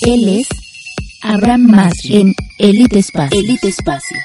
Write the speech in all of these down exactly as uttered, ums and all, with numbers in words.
Él es Abraham Masri en Elite Espacios. Elite Espacios.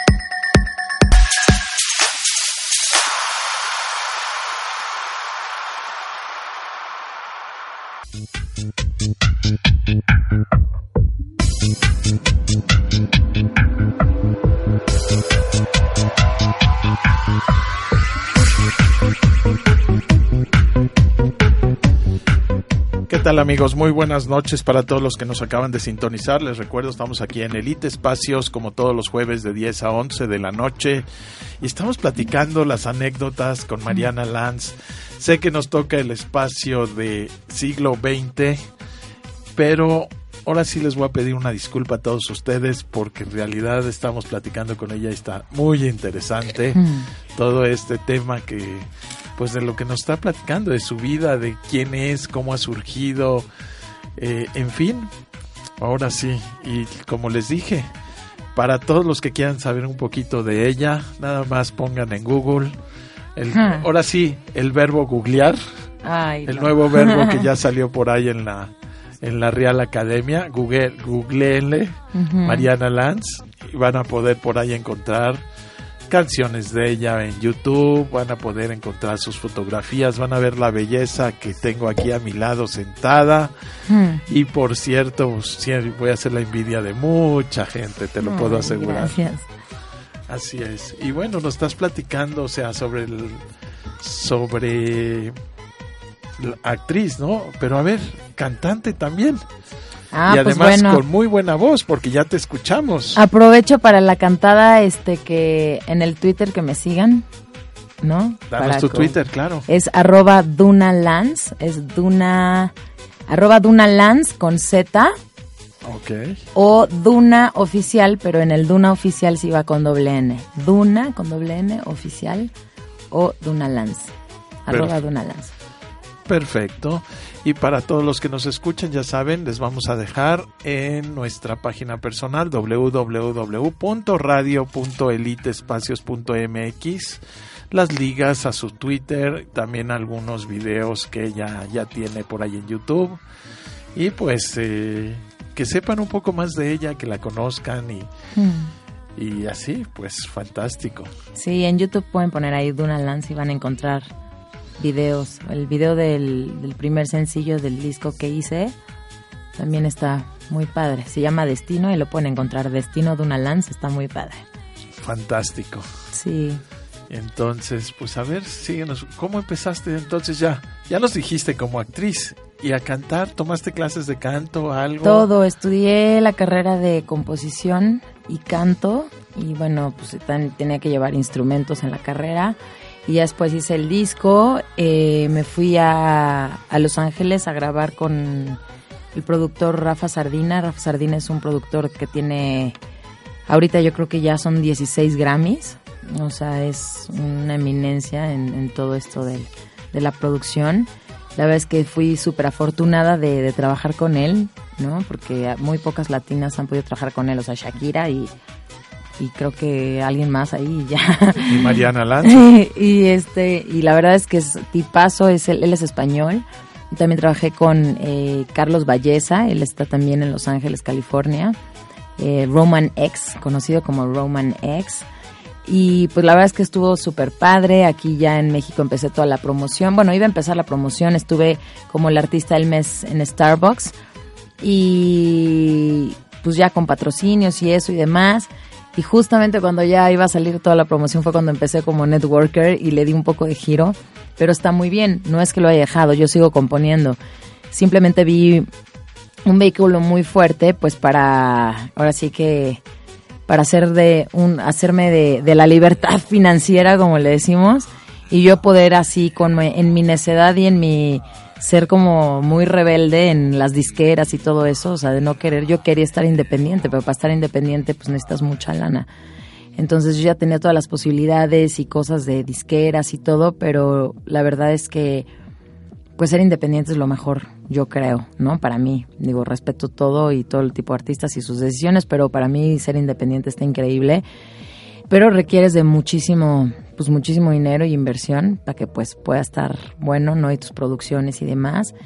¿Qué tal, amigos? Muy buenas noches para todos los que nos acaban de sintonizar. Les recuerdo, estamos aquí en Elite Espacios como todos los jueves de diez a once de la noche y estamos platicando las anécdotas con Mariana Lanz. Sé que nos toca el espacio de siglo veinte, pero ahora sí les voy a pedir una disculpa a todos ustedes porque en realidad estamos platicando con ella y está muy interesante mm. todo este tema que... pues de lo que nos está platicando, de su vida, de quién es, cómo ha surgido, eh, en fin, ahora sí, y como les dije, para todos los que quieran saber un poquito de ella, nada más pongan en Google, el, huh. ahora sí, el verbo googlear, Ay, el no. nuevo verbo que ya salió por ahí en la en la Real Academia, Google, googleenle, uh-huh. Mariana Lanz, y van a poder por ahí encontrar canciones de ella en YouTube, van a poder encontrar sus fotografías, van a ver la belleza que tengo aquí a mi lado sentada hmm. y por cierto, sí, voy a hacer la envidia de mucha gente, te lo Ay, puedo asegurar. Gracias. Así es. Y bueno, nos estás platicando, o sea, sobre el, sobre la actriz, ¿no? Pero a ver, cantante también. Ah, y además pues bueno, con muy buena voz porque ya te escuchamos. Aprovecho para la cantada este que en el Twitter que me sigan, ¿no? Danos para tu co- Twitter, claro. Es arroba Duna Lanz, es Duna, arroba Duna Lanz con Z. Ok. O Duna Oficial, pero en el Duna Oficial sí va con doble N. Duna con doble N oficial o Duna Lanz. Arroba Perfecto. Duna Lanz. Perfecto. Y para todos los que nos escuchan, ya saben, les vamos a dejar en nuestra página personal doble u doble u doble u punto radio punto elite espacios punto m x las ligas a su Twitter, también algunos videos que ella ya tiene por ahí en YouTube. Y pues eh, que sepan un poco más de ella, que la conozcan y, hmm. y así, pues fantástico. Sí, en YouTube pueden poner ahí Duna Lanz y van a encontrar videos. El video del, del primer sencillo del disco que hice también está muy padre. Se llama Destino y lo pueden encontrar. Destino Duna Lanz, está muy padre. Fantástico. Sí. Entonces, pues a ver, síguenos. ¿Cómo empezaste entonces ya? Ya nos dijiste como actriz. ¿Y a cantar? ¿Tomaste clases de canto, algo? Todo. Estudié la carrera de composición y canto. Y bueno, pues tan, tenía que llevar instrumentos en la carrera. Y ya después hice el disco, eh, me fui a, a Los Ángeles a grabar con el productor Rafa Sardina. Rafa Sardina es un productor que tiene, ahorita yo creo que ya son dieciséis Grammys, o sea, es una eminencia en, en todo esto de, de la producción. La verdad es que fui súper afortunada de, de trabajar con él, ¿no? Porque muy pocas latinas han podido trabajar con él, o sea, Shakira y... y creo que alguien más ahí ya. Y Mariana Lanz. y este y la verdad es que es tipazo, es él, él es español. Y también trabajé con eh, Carlos Valleza, él está también en Los Ángeles, California. Eh, Roman X, conocido como Roman X. Y pues la verdad es que estuvo súper padre. Aquí ya en México empecé toda la promoción. Bueno, iba a empezar la promoción, estuve como el artista del mes en Starbucks. Y pues ya con patrocinios y eso y demás. Y justamente cuando ya iba a salir toda la promoción fue cuando empecé como networker y le di un poco de giro. Pero está muy bien, no es que lo haya dejado, yo sigo componiendo. Simplemente vi un vehículo muy fuerte, pues para, ahora sí que, para hacer de un, hacerme de, de la libertad financiera, como le decimos. Y yo poder así, con en mi necedad y en mi ser como muy rebelde en las disqueras y todo eso, o sea, de no querer, yo quería estar independiente, pero para estar independiente pues necesitas mucha lana. Entonces yo ya tenía todas las posibilidades y cosas de disqueras y todo, pero la verdad es que pues ser independiente es lo mejor, yo creo, ¿no? Para mí, digo, respeto todo y todo el tipo de artistas y sus decisiones, pero para mí ser independiente está increíble. Pero requieres de muchísimo, pues muchísimo dinero y inversión para que pues pueda estar bueno, ¿no? Y tus producciones y demás.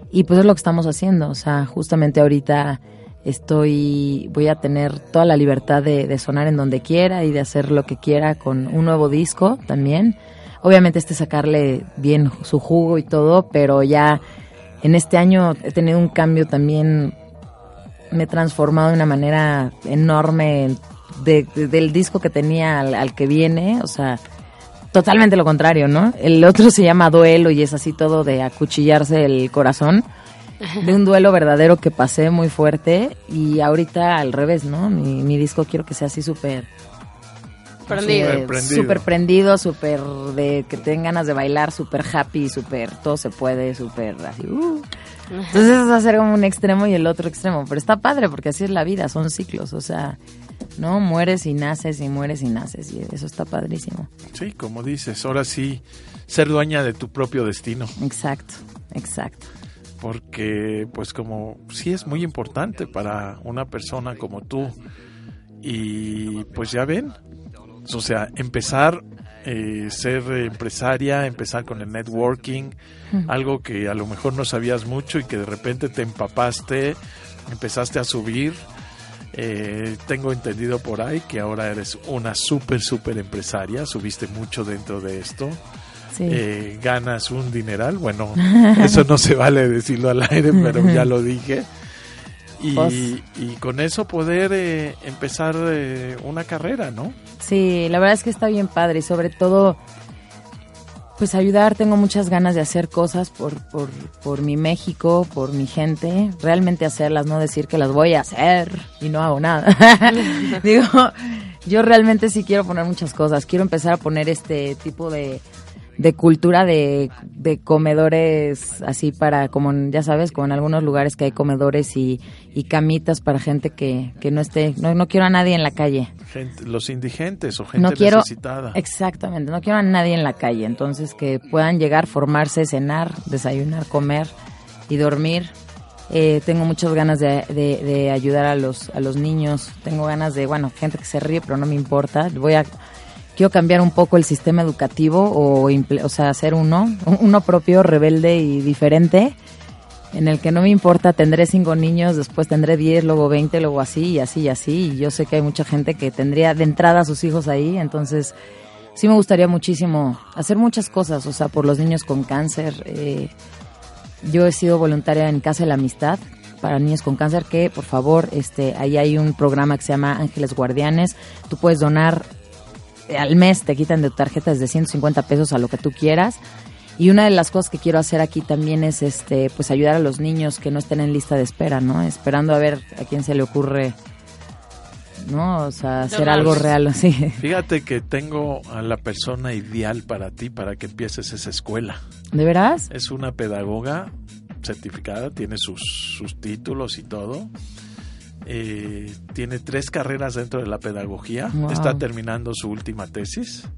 Y pues es lo que estamos haciendo, o sea, justamente ahorita estoy, voy a tener toda la libertad de, de sonar en donde quiera y de hacer lo que quiera con un nuevo disco también. Obviamente este sacarle bien su jugo y todo, pero ya en este año he tenido un cambio también, me he transformado de una manera enorme de, de, del disco que tenía al, al que viene, o sea, totalmente lo contrario, ¿no? El otro se llama Duelo y es así todo de acuchillarse el corazón, de un duelo verdadero que pasé muy fuerte, y ahorita al revés, ¿no? Mi, mi disco quiero que sea así súper prendido, súper prendido, súper prendido, súper de que tengan ganas de bailar, súper happy, súper todo se puede, súper así. Uh. Entonces va a ser como un extremo y el otro extremo, pero está padre porque así es la vida, son ciclos, o sea, ¿no? Mueres y naces y mueres y naces y eso está padrísimo. Sí, como dices, ahora sí, ser dueña de tu propio destino. Exacto, exacto. Porque, pues como, sí es muy importante para una persona como tú. Y pues ya ven, o sea, empezar, eh, ser empresaria, empezar con el networking, uh-huh. algo que a lo mejor no sabías mucho y que de repente te empapaste, empezaste a subir. Eh, tengo entendido por ahí que ahora eres una súper, súper empresaria, subiste mucho dentro de esto. Sí. Eh, ganas un dineral, bueno, eso no se vale decirlo al aire, pero ya lo dije. Y, pues, y con eso poder eh, empezar eh, una carrera, ¿no? Sí, la verdad es que está bien padre y sobre todo, pues ayudar, tengo muchas ganas de hacer cosas por, por, por mi México, por mi gente, realmente hacerlas, no decir que las voy a hacer y no hago nada. Digo, yo realmente sí quiero poner muchas cosas, quiero empezar a poner este tipo de... de cultura de, de comedores así para, como ya sabes, como en algunos lugares que hay comedores y, y camitas para gente que, que no esté, no, no quiero a nadie en la calle. Gente, los indigentes o gente no quiero, necesitada. Exactamente, no quiero a nadie en la calle, entonces que puedan llegar, formarse, cenar, desayunar, comer y dormir. Eh, tengo muchas ganas de, de, de ayudar a los, a los niños, tengo ganas de, bueno, gente que se ríe, pero no me importa, voy a... Quiero cambiar un poco el sistema educativo o, o sea, hacer uno, uno propio, rebelde y diferente, en el que no me importa, tendré cinco niños, después tendré diez, luego veinte, luego así y así y así. Y yo sé que hay mucha gente que tendría de entrada a sus hijos ahí, entonces sí me gustaría muchísimo hacer muchas cosas, o sea, por los niños con cáncer. Eh, yo he sido voluntaria en Casa de la Amistad para niños con cáncer, que por favor, este, ahí hay un programa que se llama Ángeles Guardianes, tú puedes donar. Al mes te quitan de tu tarjeta desde ciento cincuenta pesos a lo que tú quieras. Y una de las cosas que quiero hacer aquí también es este pues ayudar a los niños que no estén en lista de espera, ¿no? Esperando a ver a quién se le ocurre, ¿no? O sea, hacer algo real, sí. Fíjate que tengo a la persona ideal para ti, para que empieces esa escuela. ¿De veras? Es una pedagoga certificada, tiene sus, sus títulos y todo. Eh, tiene tres carreras dentro de la pedagogía, wow. Está terminando su última tesis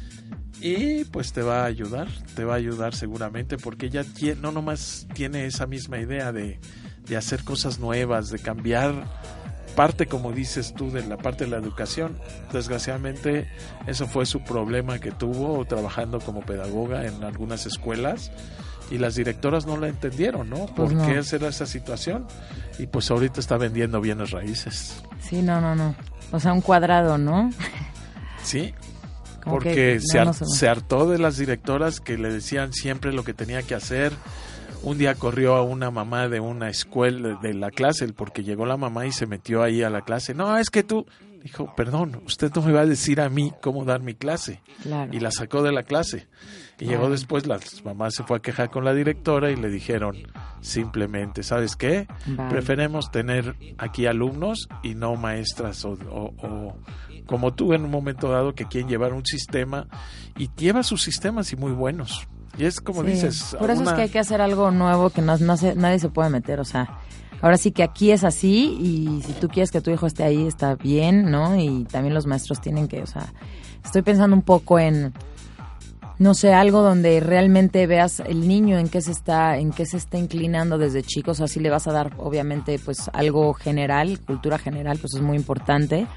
y pues te va a ayudar, te va a ayudar seguramente porque ella tiene, no nomás tiene esa misma idea de, de hacer cosas nuevas, de cambiar parte, como dices tú, de la parte de la educación. Desgraciadamente eso fue su problema que tuvo trabajando como pedagoga en algunas escuelas. Y las directoras no la entendieron, ¿no? ¿Por pues no. qué era esa situación? Y pues ahorita está vendiendo bienes raíces. Sí, no, no, no. O sea, un cuadrado, ¿no? Sí, porque no, se, har- no se, se hartó de las directoras que le decían siempre lo que tenía que hacer. Un día corrió a una mamá de una escuela, de la clase, porque llegó la mamá y se metió ahí a la clase. No, es que tú... Dijo, perdón, usted no me va a decir a mí cómo dar mi clase. Claro. Y la sacó de la clase. Y claro. Llegó después, la mamá se fue a quejar con la directora y le dijeron simplemente, ¿sabes qué? Vale. Preferemos tener aquí alumnos y no maestras o, o, o como tú en un momento dado que quieren llevar un sistema y lleva sus sistemas y muy buenos. Y es como sí. dices... Por eso una... es que hay que hacer algo nuevo que no, no se, nadie se puede meter, o sea... Ahora sí que aquí es así y si tú quieres que tu hijo esté ahí está bien, ¿no? Y también los maestros tienen que, o sea, estoy pensando un poco en, no sé, algo donde realmente veas el niño en qué se está, en qué se está inclinando desde chicos, así le vas a dar obviamente pues algo general, cultura general, pues es muy importante,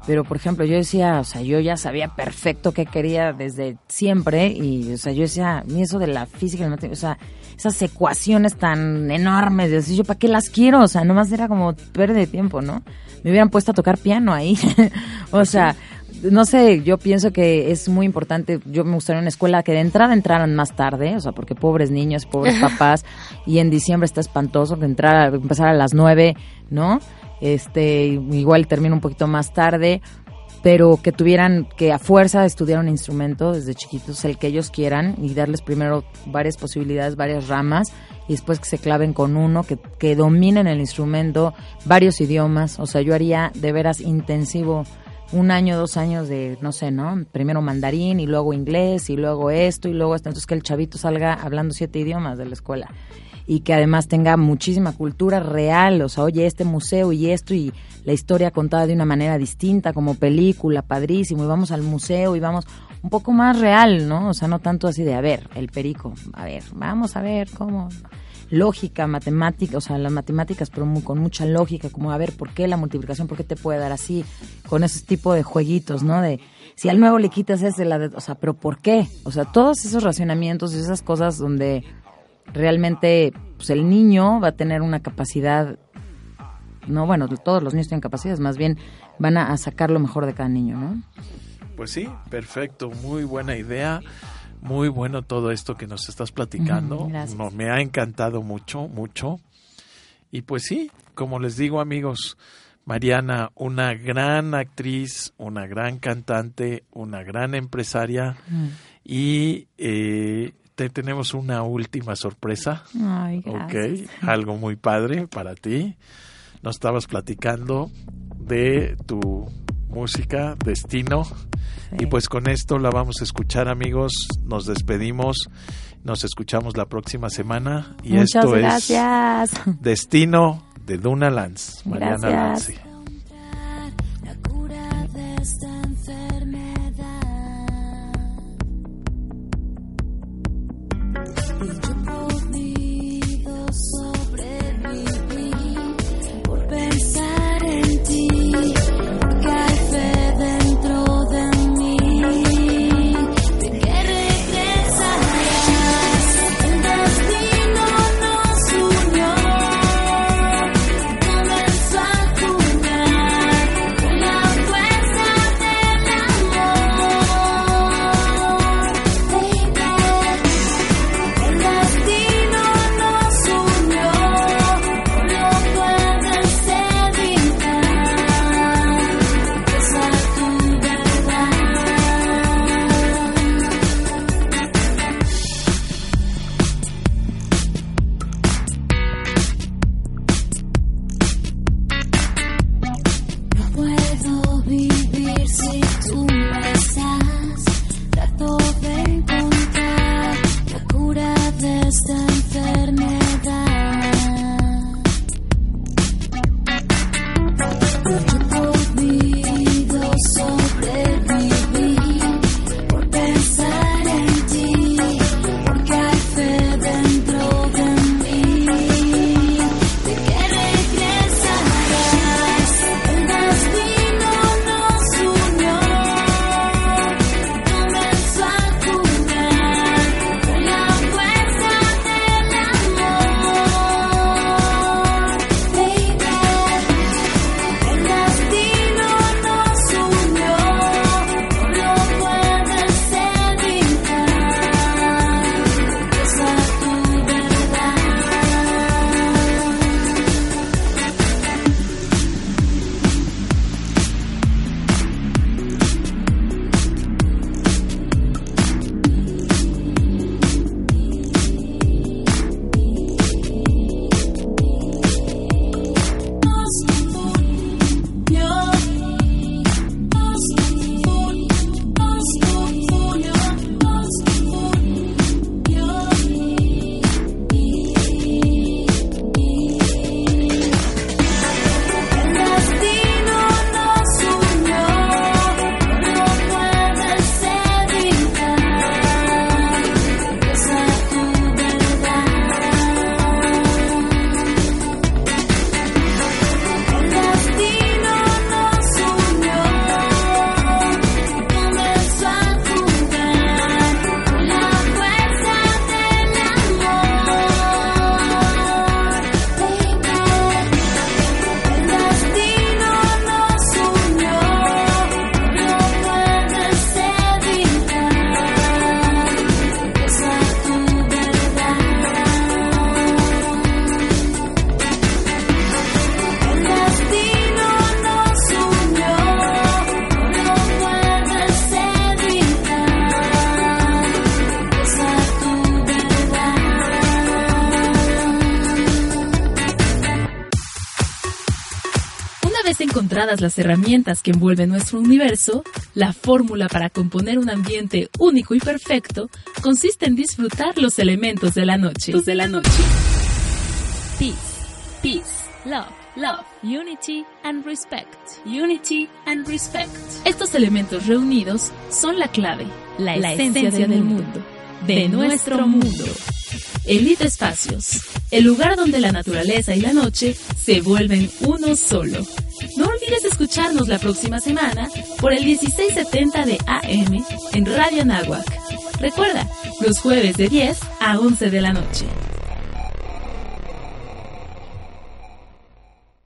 Pero, por ejemplo, yo decía, o sea, yo ya sabía perfecto qué quería desde siempre y, o sea, yo decía, ni eso de la física, o sea, esas ecuaciones tan enormes, y así, yo, ¿para qué las quiero? O sea, nomás era como pérdida de tiempo, ¿no? Me hubieran puesto a tocar piano ahí. O sea, no sé, yo pienso que es muy importante, yo me gustaría una escuela que de entrada entraran más tarde, o sea, porque pobres niños, pobres papás, y en diciembre está espantoso que entrar, empezar a las nueve, ¿no? Este, igual termino un poquito más tarde, pero que tuvieran, que a fuerza estudiar un instrumento desde chiquitos, el que ellos quieran, y darles primero varias posibilidades, varias ramas, y después que se claven con uno, que, que dominen el instrumento, varios idiomas. O sea, yo haría de veras intensivo un año, dos años de, no sé, ¿no? Primero mandarín, y luego inglés, y luego esto, y luego esto. Entonces que el chavito salga hablando siete idiomas de la escuela. Y que además tenga muchísima cultura real, o sea, oye, este museo y esto, y la historia contada de una manera distinta, como película, padrísimo, y vamos al museo y vamos un poco más real, ¿no? O sea, no tanto así de, a ver, el perico, a ver, vamos a ver cómo... Lógica, matemática, o sea, las matemáticas, pero muy, con mucha lógica, como a ver, ¿por qué la multiplicación? ¿Por qué te puede dar así? Con ese tipo de jueguitos, ¿no? De, si al nuevo le quitas ese, la de, o sea, ¿pero por qué? O sea, todos esos racionamientos y esas cosas donde... realmente pues el niño va a tener una capacidad, no, bueno, todos los niños tienen capacidades, más bien van a, a sacar lo mejor de cada niño, ¿no? Pues sí, perfecto, muy buena idea, muy bueno todo esto que nos estás platicando, mm, no, me ha encantado mucho, mucho, y pues sí, como les digo, amigos, Mariana, una gran actriz, una gran cantante, una gran empresaria, mm. y eh, te tenemos una última sorpresa. Ay, gracias. Ok, algo muy padre para ti. Nos estabas platicando de tu música, Destino. Sí. Y pues con esto la vamos a escuchar, amigos. Nos despedimos. Nos escuchamos la próxima semana. Y Muchas esto gracias. es Destino de Duna Lance. Mariana Lance. Una vez encontradas las herramientas que envuelven nuestro universo, la fórmula para componer un ambiente único y perfecto consiste en disfrutar los elementos de la noche. De la noche. Peace, peace, love, love, unity and respect. Unity and respect. Estos elementos reunidos son la clave, la, la esencia, esencia del mundo, de, de nuestro mundo. Elite Espacios, el lugar donde la naturaleza y la noche se vuelven uno solo. No olvides escucharnos la próxima semana por el dieciséis setenta de A M en Radio Anáhuac. Recuerda, los jueves de diez a once de la noche.